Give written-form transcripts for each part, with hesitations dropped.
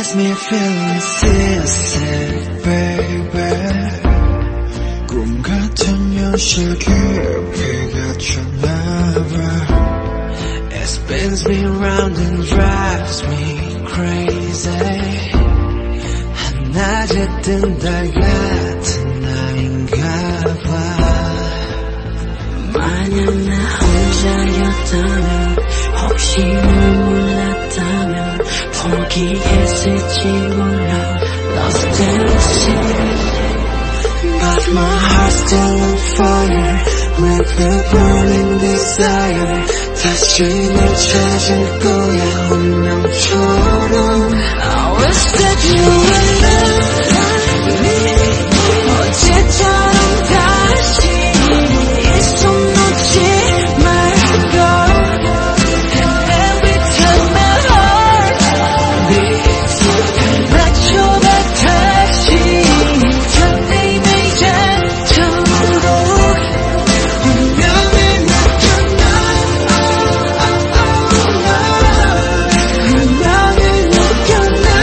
makes me feel seasick, baby. 꿈 같은 현실 깊이 갇혔나봐. It spins me round and drives me crazy. 한낮에 뜬 달 같은 나인가봐. 만약 나 혼자였다면, 혹시 널 몰랐다면 포기했을지 몰라. Lost in the city, but my heart's still on fire with a burning desire. 다시 널 찾을 거야 운명처럼. I wish that you would love me. 어제처럼 다시 이 손 놓지 말고. And every time my heart beats, 맞춰봐 다시 설레임을 잡도록. 운명이 맡겨놔. 운명을 맡겨놔.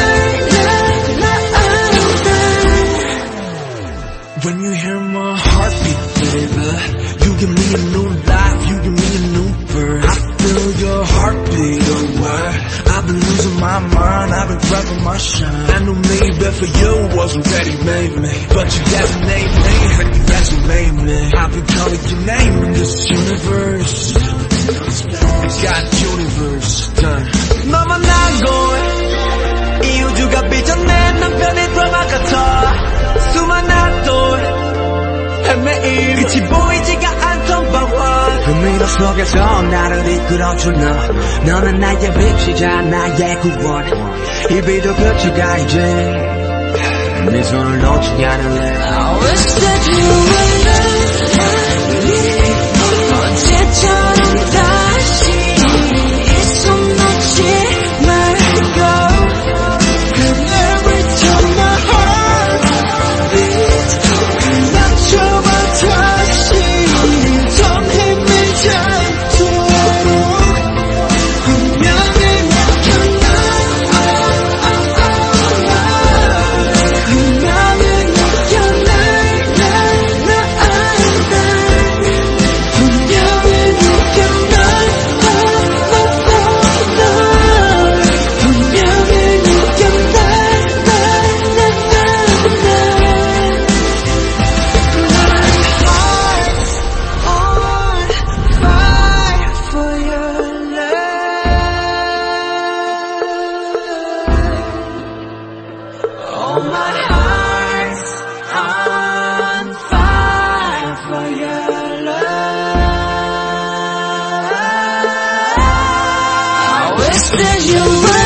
When you hear my heartbeat, baby, you give me a new life, you give me a new birth. I feel your heartbeat away. I've been losing my mind, I've been grabbing my shine. I knew maybe for you wasn't ready, maybe, but you designate me, and you resonate me. I've been calling your name in this universe. Got universe done. 너만 나고 이 우주가 빚어낸 남편의 드라마 같아. 수많은 돌 헤매임 끝이 보이지가 않던 방황. 그 미로 속에서 나를 이끌어준 너. 너는 나의 빛이자 나의 구원. 이 비도 끝이가 이제 네 손을 놓지 않을래. I wish that you would love me. 어제처럼 다시 이 손 놓지 말고. And every time my heart beats, 맞춰봐 다시 더 힘을 잡도록. 운명이 맡겨놔. 운명을 맡겨놔. 운명을 맡겨놔. 운명을 맡겨놔. On fire for your love. Oh, my heart's on fire for your love. I wish that you would